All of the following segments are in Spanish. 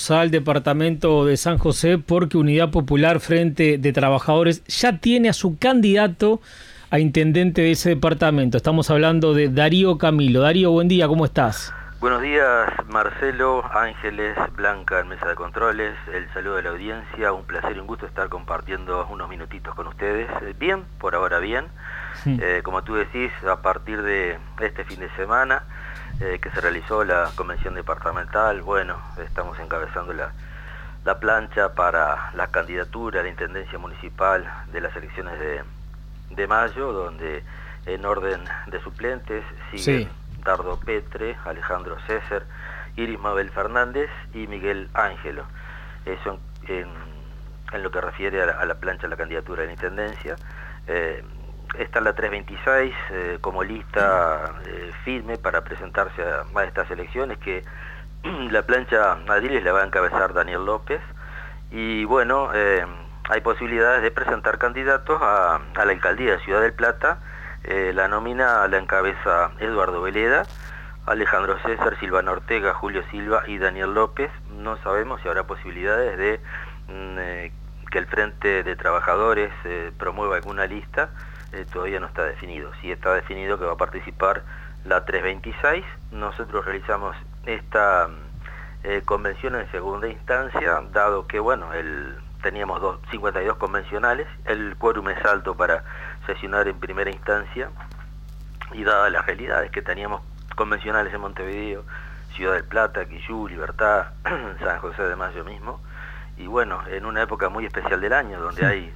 vamos al departamento de San José porque Unidad Popular Frente de Trabajadores ya tiene a su candidato a intendente de ese departamento. Estamos hablando de Darío Camilo. Darío, buen día, ¿cómo estás? Buenos días, Marcelo, Ángeles, Blanca en Mesa de Controles, el saludo de la audiencia, un placer y un gusto estar compartiendo unos minutitos con ustedes. Bien, por ahora bien. Como tú decís, a partir de este fin de semana que se realizó la convención departamental, bueno, estamos encabezando la plancha para la candidatura a la intendencia municipal de las elecciones de mayo, donde en orden de suplentes sigue Dardo Petre, Alejandro César, Iris Mabel Fernández y Miguel Ángelo. Eso en lo que refiere a la plancha de la candidatura de la intendencia. Está la 326 como lista firme para presentarse a estas elecciones, que la plancha Adriles la va a encabezar Daniel López, y bueno, hay posibilidades de presentar candidatos a la alcaldía de Ciudad del Plata. La nómina la encabeza Eduardo Veleda, Alejandro César, Silvana Ortega, Julio Silva y Daniel López. No sabemos si habrá posibilidades de que el Frente de Trabajadores promueva alguna lista. Todavía no está definido. Sí está definido que va a participar la 326. Nosotros realizamos esta convención en segunda instancia, dado que bueno, teníamos 52 convencionales, el quórum es alto para sesionar en primera instancia, y dadas las realidades que teníamos convencionales en Montevideo, Ciudad del Plata, Quillú, Libertad, San José de Mayo mismo, y bueno, en una época muy especial del año, donde hay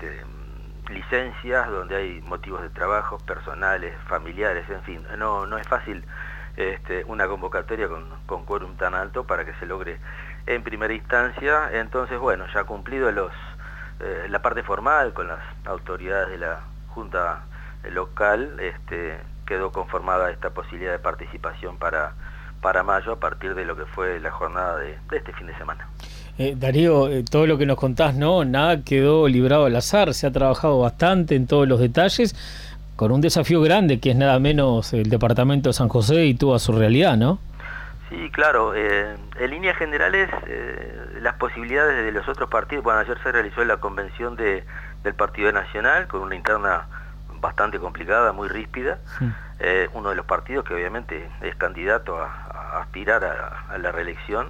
licencias, donde hay motivos de trabajo, personales, familiares, en fin, no es fácil una convocatoria con quórum tan alto para que se logre en primera instancia. Entonces, bueno, ya cumplido la parte formal con las autoridades de la Junta local, quedó conformada esta posibilidad de participación para mayo, a partir de lo que fue la jornada de este fin de semana. Darío, todo lo que nos contás, ¿no? Nada quedó librado al azar, se ha trabajado bastante en todos los detalles, con un desafío grande que es nada menos el departamento de San José y toda su realidad, ¿no? Sí, claro. En líneas generales, las posibilidades de los otros partidos, bueno, ayer se realizó la convención del Partido Nacional, con una interna bastante complicada, muy ríspida. Uno de los partidos que obviamente es candidato a aspirar a la reelección.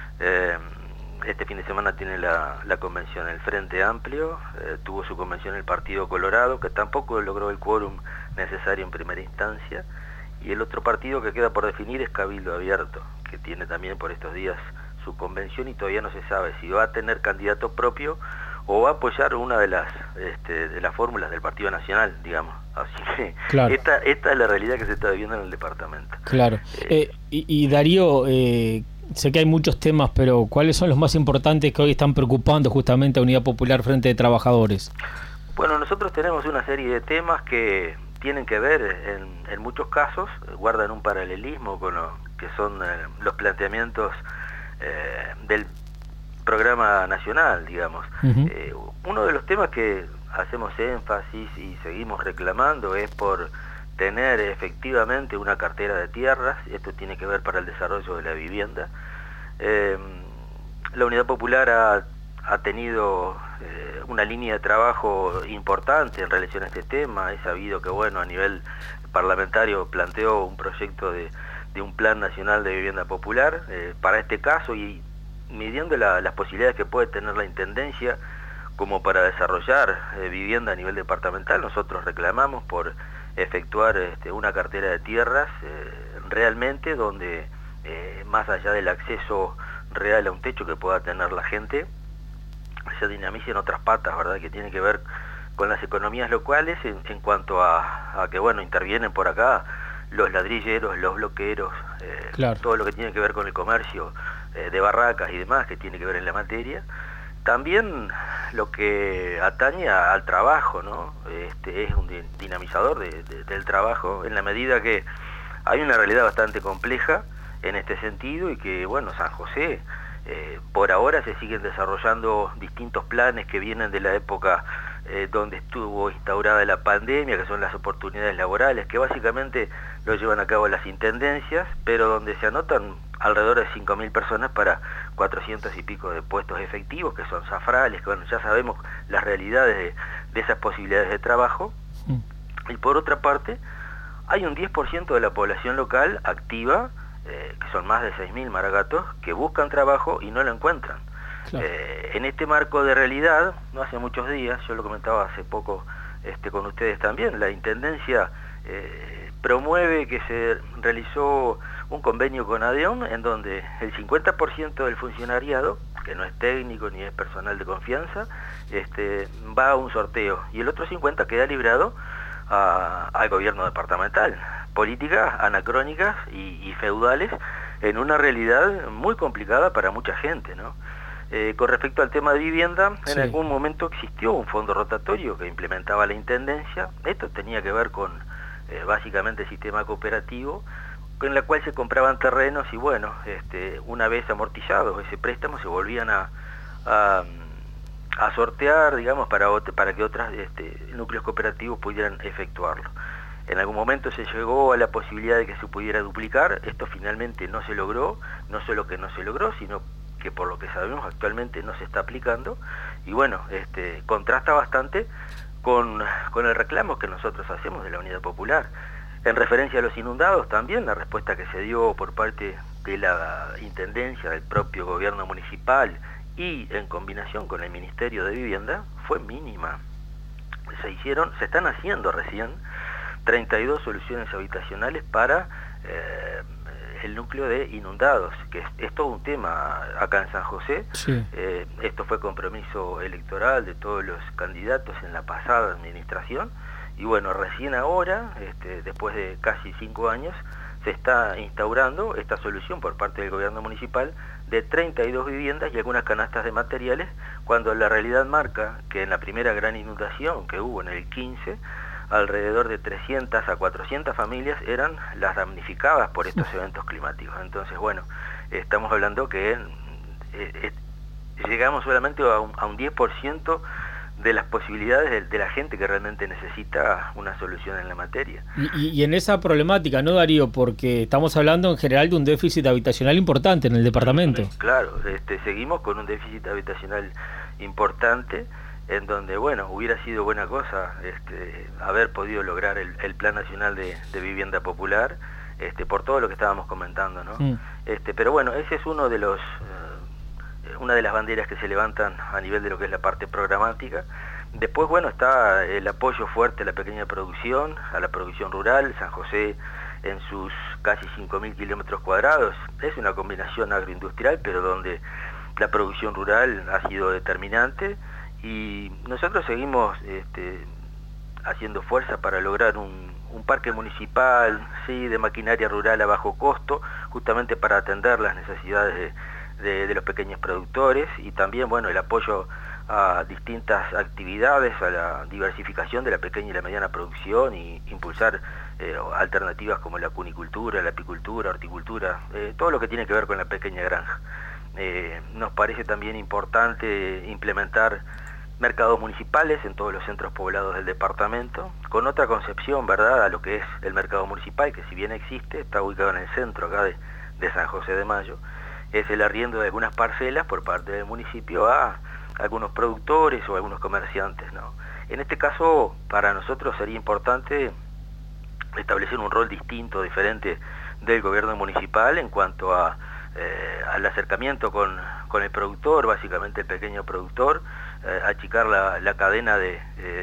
Este fin de semana tiene la convención el Frente Amplio, tuvo su convención el Partido Colorado, que tampoco logró el quórum necesario en primera instancia, y el otro partido que queda por definir es Cabildo Abierto, que tiene también por estos días su convención, y todavía no se sabe si va a tener candidato propio o va a apoyar una de las fórmulas del Partido Nacional, digamos. Así que claro, esta es la realidad que se está viviendo en el departamento. Claro. Y Darío, sé que hay muchos temas, pero ¿cuáles son los más importantes que hoy están preocupando justamente a Unidad Popular Frente de Trabajadores? Bueno, nosotros tenemos una serie de temas que tienen que ver, en muchos casos, guardan un paralelismo con lo que son los planteamientos del programa nacional, digamos. Uno de los temas que hacemos énfasis y seguimos reclamando es por tener efectivamente una cartera de tierras. Esto tiene que ver para el desarrollo de la vivienda. La Unidad Popular ha tenido una línea de trabajo importante en relación a este tema. He sabido que, bueno, a nivel parlamentario planteó un proyecto de un plan nacional de vivienda popular para este caso, y midiendo las posibilidades que puede tener la intendencia como para desarrollar vivienda a nivel departamental, nosotros reclamamos por efectuar una cartera de tierras realmente donde más allá del acceso real a un techo que pueda tener la gente, se dinamicen otras patas, ¿verdad?, que tiene que ver con las economías locales en cuanto a que, bueno, intervienen por acá los ladrilleros, los bloqueros, claro, todo lo que tiene que ver con el comercio de barracas y demás, que tiene que ver en la materia. También lo que atañe al trabajo, ¿no? Es un dinamizador del trabajo, en la medida que hay una realidad bastante compleja en este sentido, y que, bueno, San José, por ahora se siguen desarrollando distintos planes que vienen de la época donde estuvo instaurada la pandemia, que son las oportunidades laborales, que básicamente lo llevan a cabo las intendencias, pero donde se anotan alrededor de 5.000 personas para 400 y pico de puestos efectivos, que son zafrales, que bueno, ya sabemos las realidades de esas posibilidades de trabajo. Y por otra parte, hay un 10% de la población local activa, que son más de 6.000 maragatos, que buscan trabajo y no lo encuentran. Claro. En este marco de realidad, no hace muchos días, yo lo comentaba hace poco con ustedes también, la Intendencia promueve que se realizó un convenio con ADEON en donde el 50% del funcionariado, que no es técnico ni es personal de confianza, va a un sorteo y el otro 50% queda librado al gobierno departamental. Políticas anacrónicas y feudales en una realidad muy complicada para mucha gente, ¿no? Con respecto al tema de vivienda, en algún momento existió un fondo rotatorio que implementaba la Intendencia. Esto tenía que ver con básicamente el sistema cooperativo, en la cual se compraban terrenos y bueno, una vez amortizado ese préstamo se volvían a sortear, digamos, para que otros núcleos cooperativos pudieran efectuarlo. En algún momento se llegó a la posibilidad de que se pudiera duplicar. Esto finalmente no se logró, no solo que no se logró, sino que por lo que sabemos actualmente no se está aplicando, y bueno, contrasta bastante con el reclamo que nosotros hacemos de la Unidad Popular. En referencia a los inundados también, la respuesta que se dio por parte de la Intendencia, del propio gobierno municipal y en combinación con el Ministerio de Vivienda fue mínima. Se están haciendo recién 32 soluciones habitacionales para el núcleo de inundados, que es todo un tema acá en San José. Sí. Esto fue compromiso electoral de todos los candidatos en la pasada administración, y bueno, recién ahora, después de casi 5 años, se está instaurando esta solución por parte del gobierno municipal de 32 viviendas y algunas canastas de materiales, cuando la realidad marca que en la primera gran inundación que hubo en el 15, alrededor de 300 a 400 familias eran las damnificadas por estos eventos climáticos. Entonces, bueno, estamos hablando que llegamos solamente a un 10% de las posibilidades de la gente que realmente necesita una solución en la materia. Y en esa problemática, ¿no, Darío? Porque estamos hablando en general de un déficit habitacional importante en el departamento. Claro, seguimos con un déficit habitacional importante, en donde, bueno, hubiera sido buena cosa haber podido lograr el Plan Nacional de Vivienda Popular, por todo lo que estábamos comentando, ¿no? Pero bueno, ese es una de las banderas que se levantan a nivel de lo que es la parte programática. Después, bueno, está el apoyo fuerte a la pequeña producción, a la producción rural. San José, en sus casi 5.000 kilómetros cuadrados, es una combinación agroindustrial, pero donde la producción rural ha sido determinante. Y nosotros seguimos haciendo fuerza para lograr un parque municipal, sí, de maquinaria rural a bajo costo, justamente para atender las necesidades de los pequeños productores, y también, bueno, el apoyo a distintas actividades, a la diversificación de la pequeña y la mediana producción, y impulsar alternativas como la cunicultura, la apicultura, horticultura, todo lo que tiene que ver con la pequeña granja. Nos parece también importante implementar mercados municipales en todos los centros poblados del departamento, con otra concepción, ¿verdad?, a lo que es el mercado municipal, que si bien existe, está ubicado en el centro acá de San José de Mayo. Es el arriendo de algunas parcelas por parte del municipio a algunos productores o algunos comerciantes, ¿no? En este caso, para nosotros sería importante establecer un rol distinto, diferente del gobierno municipal en cuanto al acercamiento con el productor, básicamente el pequeño productor, achicar la cadena de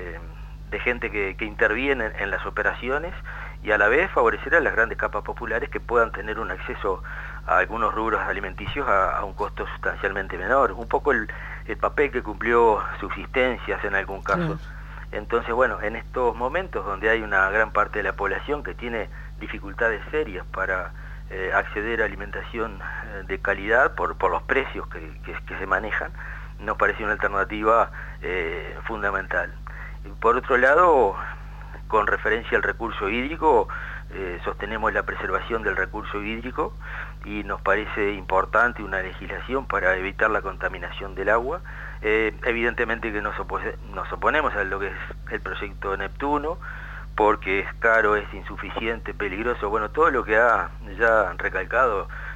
gente que interviene en las operaciones, y a la vez favorecer a las grandes capas populares que puedan tener un acceso a algunos rubros alimenticios a un costo sustancialmente menor. Un poco el papel que cumplió Subsistencias en algún caso. Entonces, bueno, en estos momentos donde hay una gran parte de la población que tiene dificultades serias para acceder a alimentación de calidad por los precios que se manejan, nos parece una alternativa fundamental. Por otro lado, con referencia al recurso hídrico, sostenemos la preservación del recurso hídrico y nos parece importante una legislación para evitar la contaminación del agua. Evidentemente que nos oponemos a lo que es el proyecto Neptuno, porque es caro, es insuficiente, peligroso, bueno, todo lo que ha ya recalcado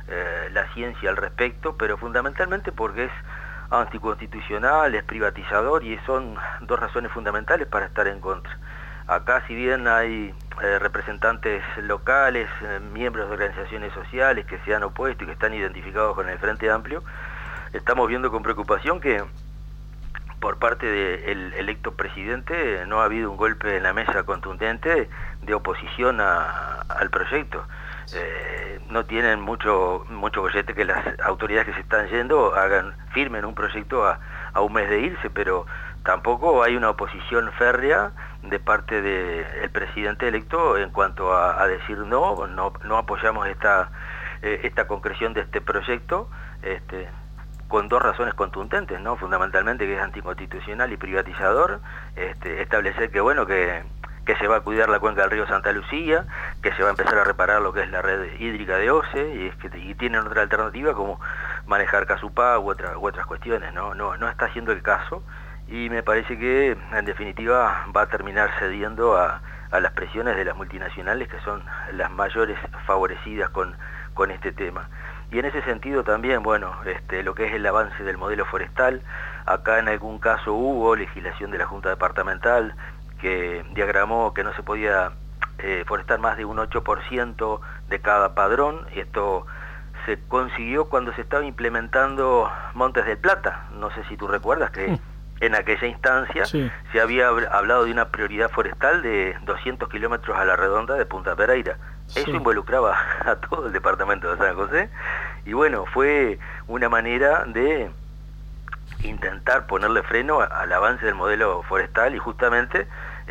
la ciencia al respecto, pero fundamentalmente porque es anticonstitucional, es privatizador, y son dos razones fundamentales para estar en contra. Acá, si bien hay representantes locales, miembros de organizaciones sociales que se han opuesto y que están identificados con el Frente Amplio, estamos viendo con preocupación que por parte del electo presidente no ha habido un golpe en la mesa contundente de oposición al proyecto. No tienen mucho bollete que las autoridades que se están yendo firmen un proyecto a un mes de irse, pero tampoco hay una oposición férrea de parte del presidente electo en cuanto a decir no apoyamos esta concreción de este proyecto, con dos razones contundentes, ¿no? Fundamentalmente que es anticonstitucional y privatizador, establecer que se va a cuidar la cuenca del río Santa Lucía, que se va a empezar a reparar lo que es la red hídrica de OCE, y tienen otra alternativa como manejar Casupá u otras cuestiones, ¿no? No está haciendo el caso, y me parece que en definitiva va a terminar cediendo a las presiones de las multinacionales, que son las mayores favorecidas con este tema. Y en ese sentido también, lo que es el avance del modelo forestal, acá en algún caso hubo legislación de la Junta Departamental que diagramó que no se podía forestar más de un 8% de cada padrón, y esto se consiguió cuando se estaba implementando Montes del Plata. No sé si tú recuerdas que en aquella instancia se había hablado de una prioridad forestal de 200 kilómetros a la redonda de Punta Pereira. Eso involucraba a todo el departamento de San José, y fue una manera de intentar ponerle freno al avance del modelo forestal y justamente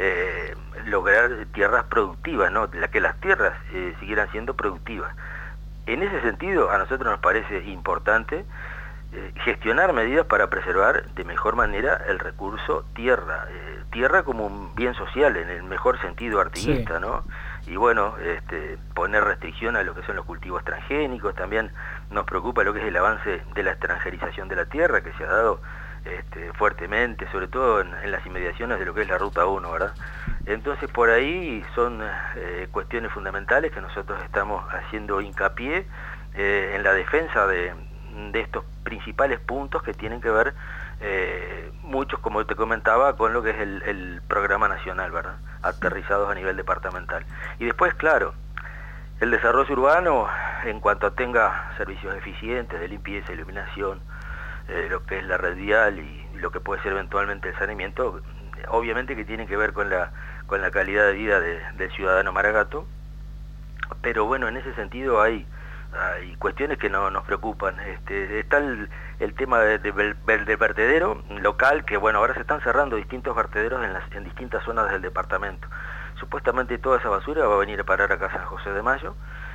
lograr tierras productivas, ¿no? Que las tierras siguieran siendo productivas. En ese sentido, a nosotros nos parece importante gestionar medidas para preservar de mejor manera el recurso tierra, tierra como un bien social en el mejor sentido artiguista, ¿no? Y poner restricción a lo que son los cultivos transgénicos. También nos preocupa lo que es el avance de la extranjerización de la tierra, que se ha dado fuertemente, sobre todo en las inmediaciones de lo que es la Ruta 1, ¿verdad? Entonces por ahí son cuestiones fundamentales que nosotros estamos haciendo hincapié en la defensa de estos principales puntos que tienen que ver muchos, como te comentaba, con lo que es el programa nacional, ¿verdad? Aterrizados a nivel departamental. Y después, claro, el desarrollo urbano, en cuanto tenga servicios eficientes de limpieza, iluminación, lo que es la red vial y lo que puede ser eventualmente el saneamiento, obviamente que tiene que ver con la calidad de vida del ciudadano maragato, pero en ese sentido hay cuestiones que nos preocupan. Está el tema del vertedero local, que ahora se están cerrando distintos vertederos en distintas zonas del departamento. Supuestamente toda esa basura va a venir a parar acá a San José de Mayo.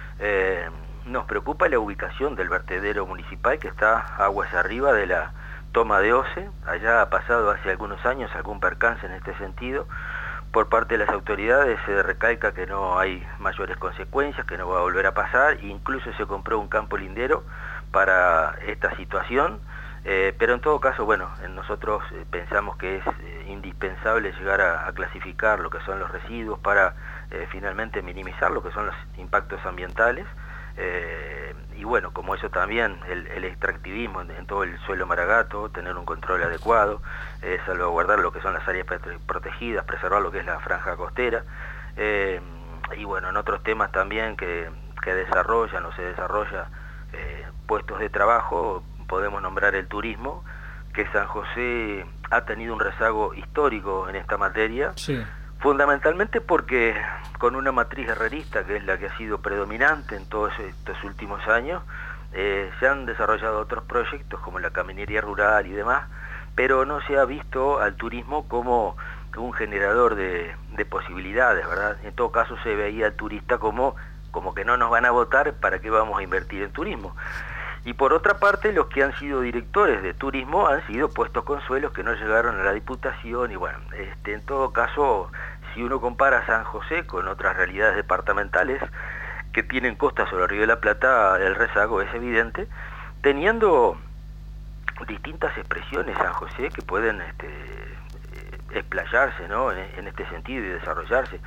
Nos preocupa la ubicación del vertedero municipal, que está aguas arriba de la toma de OCE. Allá ha pasado hace algunos años algún percance en este sentido. Por parte de las autoridades se recalca que no hay mayores consecuencias, que no va a volver a pasar. Incluso se compró un campo lindero para esta situación, pero en todo caso, nosotros pensamos que es indispensable llegar a clasificar lo que son los residuos para finalmente minimizar lo que son los impactos ambientales. Y como eso también, el extractivismo en todo el suelo maragato, tener un control adecuado, salvaguardar lo que son las áreas protegidas, preservar lo que es la franja costera, y en otros temas también que desarrollan o se desarrolla puestos de trabajo, podemos nombrar el turismo, que San José ha tenido un rezago histórico en esta materia. Fundamentalmente porque con una matriz herrerista, que es la que ha sido predominante en todos estos últimos años, se han desarrollado otros proyectos como la caminería rural y demás, pero no se ha visto al turismo como un generador de posibilidades, ¿verdad? En todo caso se veía al turista como que no nos van a votar, ¿para qué vamos a invertir en turismo? Y por otra parte, los que han sido directores de turismo han sido puestos con suelos que no llegaron a la Diputación, y en todo caso, si uno compara San José con otras realidades departamentales que tienen costas sobre el Río de la Plata, el rezago es evidente, teniendo distintas expresiones San José que pueden explayarse, ¿no?, en este sentido y desarrollarse.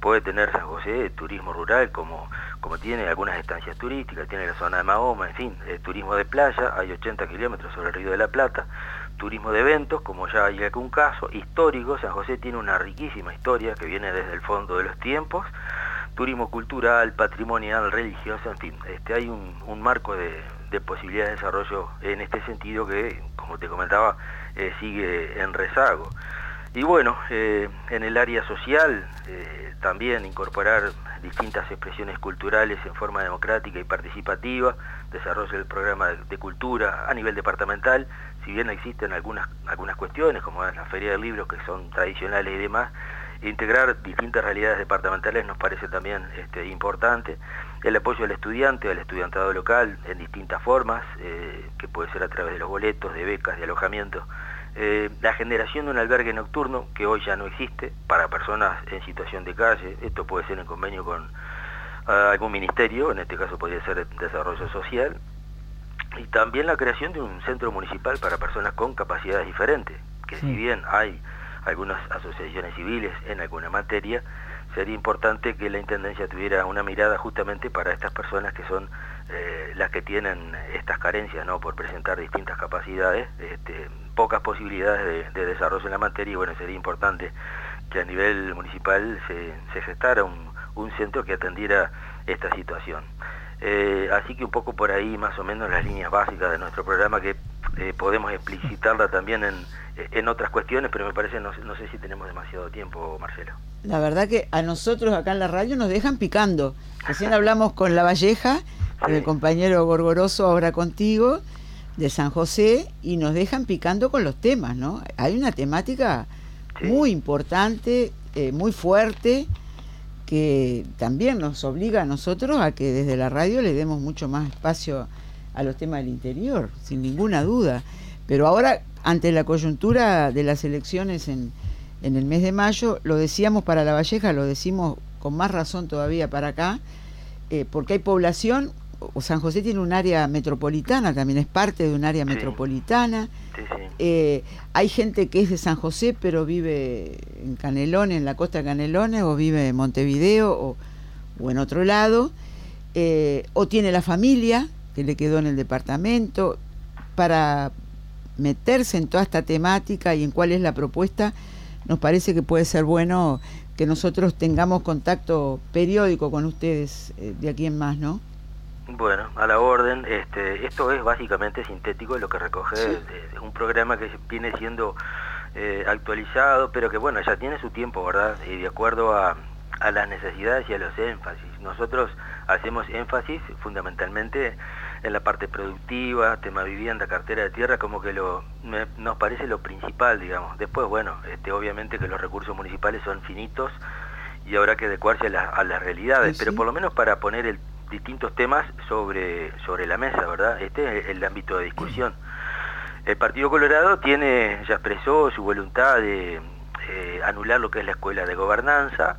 puede tener San José turismo rural, como tiene algunas estancias turísticas, tiene la zona de Mahoma, en fin, turismo de playa, hay 80 kilómetros sobre el Río de la Plata, turismo de eventos, como ya hay algún caso, histórico. San José tiene una riquísima historia que viene desde el fondo de los tiempos, turismo cultural, patrimonial, religioso, en fin, hay un marco de posibilidades de desarrollo en este sentido que, como te comentaba, sigue en rezago. Y bueno, en el área social también incorporar distintas expresiones culturales en forma democrática y participativa, desarrollo del programa de cultura a nivel departamental, si bien existen algunas cuestiones como es la Feria del Libro, que son tradicionales y demás, integrar distintas realidades departamentales nos parece también importante. El apoyo al estudiante, al estudiantado local en distintas formas, que puede ser a través de los boletos, de becas, de alojamiento. La generación de un albergue nocturno, que hoy ya no existe, para personas en situación de calle. Esto puede ser en convenio con algún ministerio, en este caso podría ser Desarrollo Social. Y también la creación de un centro municipal para personas con capacidades diferentes, que si bien hay algunas asociaciones civiles en alguna materia, sería importante que la Intendencia tuviera una mirada justamente para estas personas que son las que tienen estas carencias, ¿no? Por presentar distintas capacidades, pocas posibilidades de desarrollo en la materia, y bueno, sería importante que a nivel municipal se gestara un centro que atendiera esta situación. Así que un poco por ahí más o menos las líneas básicas de nuestro programa, que podemos explicitarla también en otras cuestiones, pero me parece, no sé si tenemos demasiado tiempo, Marcelo. La verdad que a nosotros acá en la radio nos dejan picando. Recién hablamos con La Valleja, con el compañero Gorgoroso, ahora contigo, de San José, y nos dejan picando con los temas, ¿no? Hay una temática muy importante, muy fuerte, que también nos obliga a nosotros a que desde la radio le demos mucho más espacio a los temas del interior, sin ninguna duda. Pero ahora, ante la coyuntura de las elecciones en el mes de mayo, lo decíamos para La Valleja, lo decimos con más razón todavía para acá, porque hay población. San José tiene un área metropolitana, también es parte de un área metropolitana. Hay gente que es de San José pero vive en Canelones, en la costa de Canelones, o vive en Montevideo o en otro lado, o tiene la familia que le quedó en el departamento. Para meterse en toda esta temática y en cuál es la propuesta, nos parece que puede ser bueno que nosotros tengamos contacto periódico con ustedes de aquí en más, ¿no? Bueno, a la orden. Esto es básicamente sintético, lo que recoge de un programa que viene siendo actualizado, pero que bueno, ya tiene su tiempo, ¿verdad? Y de acuerdo a las necesidades y a los énfasis. Nosotros hacemos énfasis fundamentalmente en la parte productiva, tema vivienda, cartera de tierra, como que nos parece lo principal, digamos. Después, bueno, obviamente que los recursos municipales son finitos y habrá que adecuarse a las realidades, pero por lo menos para poner distintos temas sobre la mesa, ¿verdad? Este es el ámbito de discusión. El Partido Colorado ya expresó su voluntad de anular lo que es la escuela de gobernanza.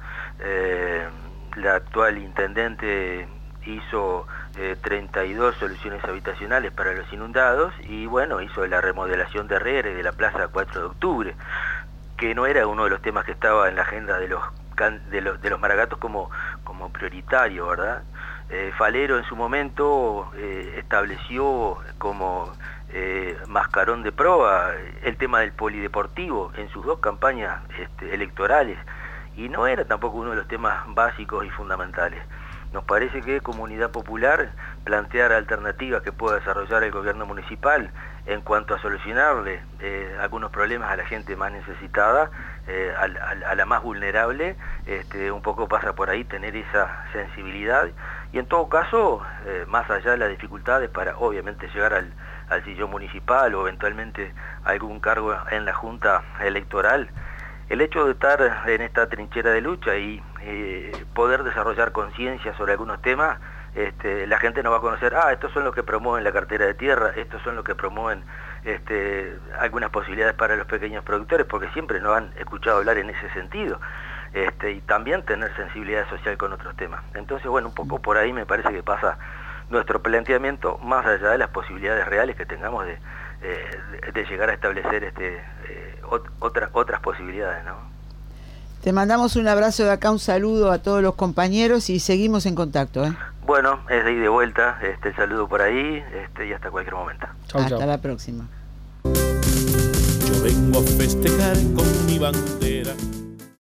La actual intendente hizo 32 soluciones habitacionales para los inundados y bueno, hizo la remodelación de Herrera y de la Plaza 4 de Octubre, que no era uno de los temas que estaba en la agenda de los Maragatos como prioritario, ¿verdad? Falero en su momento estableció como mascarón de proa el tema del polideportivo en sus dos campañas electorales, y no era tampoco uno de los temas básicos y fundamentales. Nos parece que Comunidad Popular plantear alternativas que pueda desarrollar el gobierno municipal en cuanto a solucionarle algunos problemas a la gente más necesitada, a la más vulnerable, un poco pasa por ahí tener esa sensibilidad, y en todo caso, más allá de las dificultades para obviamente llegar al sillón municipal o eventualmente algún cargo en la Junta Electoral, el hecho de estar en esta trinchera de lucha y poder desarrollar conciencia sobre algunos temas, la gente nos va a conocer, estos son los que promueven la cartera de tierra, estos son los que promueven algunas posibilidades para los pequeños productores, porque siempre nos han escuchado hablar en ese sentido, y también tener sensibilidad social con otros temas. Entonces, bueno, un poco por ahí me parece que pasa nuestro planteamiento, más allá de las posibilidades reales que tengamos de llegar a establecer otras posibilidades, ¿no? Te mandamos un abrazo de acá, un saludo a todos los compañeros y seguimos en contacto. Bueno, es de ida y de vuelta, el saludo por ahí y hasta cualquier momento. Hasta la próxima. Yo vengo a festejar con mi bandera.